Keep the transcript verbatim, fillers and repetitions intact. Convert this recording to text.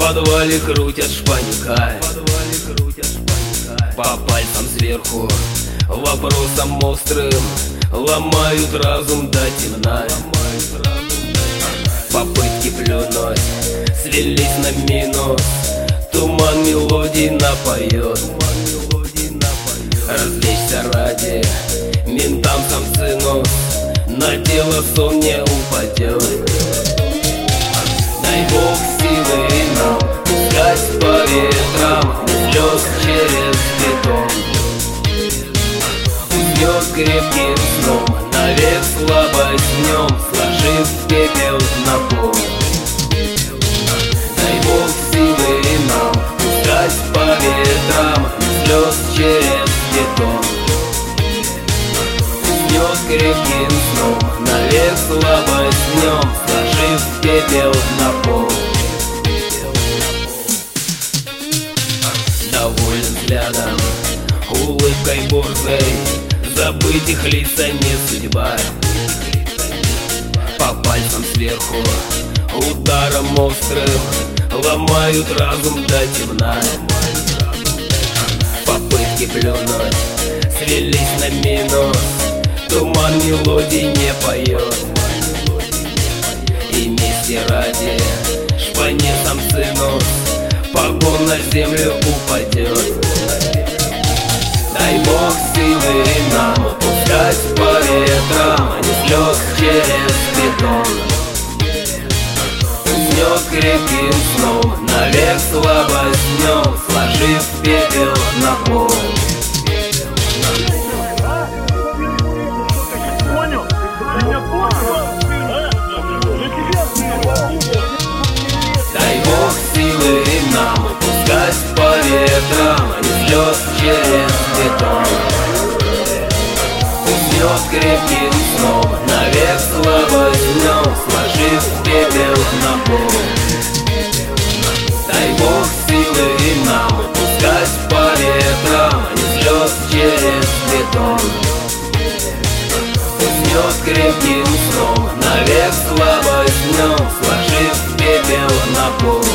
подвале крутят шпанька, по пальцам сверху вопросом острым ломают разум до темна. Попытки плюнуть свелись на минус, туман мелодий напоет. Развлечься ради ментам сам сынус, на тело сон не упадет. Дай Бог силы нам пускать по ветрам слез через бетон. Уснет крепким сном, навек слабость днем, сложив пепел на пол. Дай Бог силы нам пускать по ветрам слез через бетон. Уснет крепким сном, навек слабость днем, сложив пепел на пол. Доволен взглядом, улыбкой борзой, забыть их лица не судьба. По пальцам сверху ударом острым ломают разум до темна. Попытки плюнуть свелись на минус, туман мелодий не поет. И мести ради шпане сам сынус, погон на землю упадет. Дай Бог силы нам пускать по ветрам слез через бетон. Уснет крепким сном, навек слабость днем, сложив пепел на пол. Дай Бог силы нам пускать по ветрам слез через бетон. Уснет крепким сном, навек слабость днем, сложив пепел на пол. Дай Бог силы нам пускать по ветрам слез через бетон. Уснет крепким сном, навек слабость днем, сложив пепел на пол.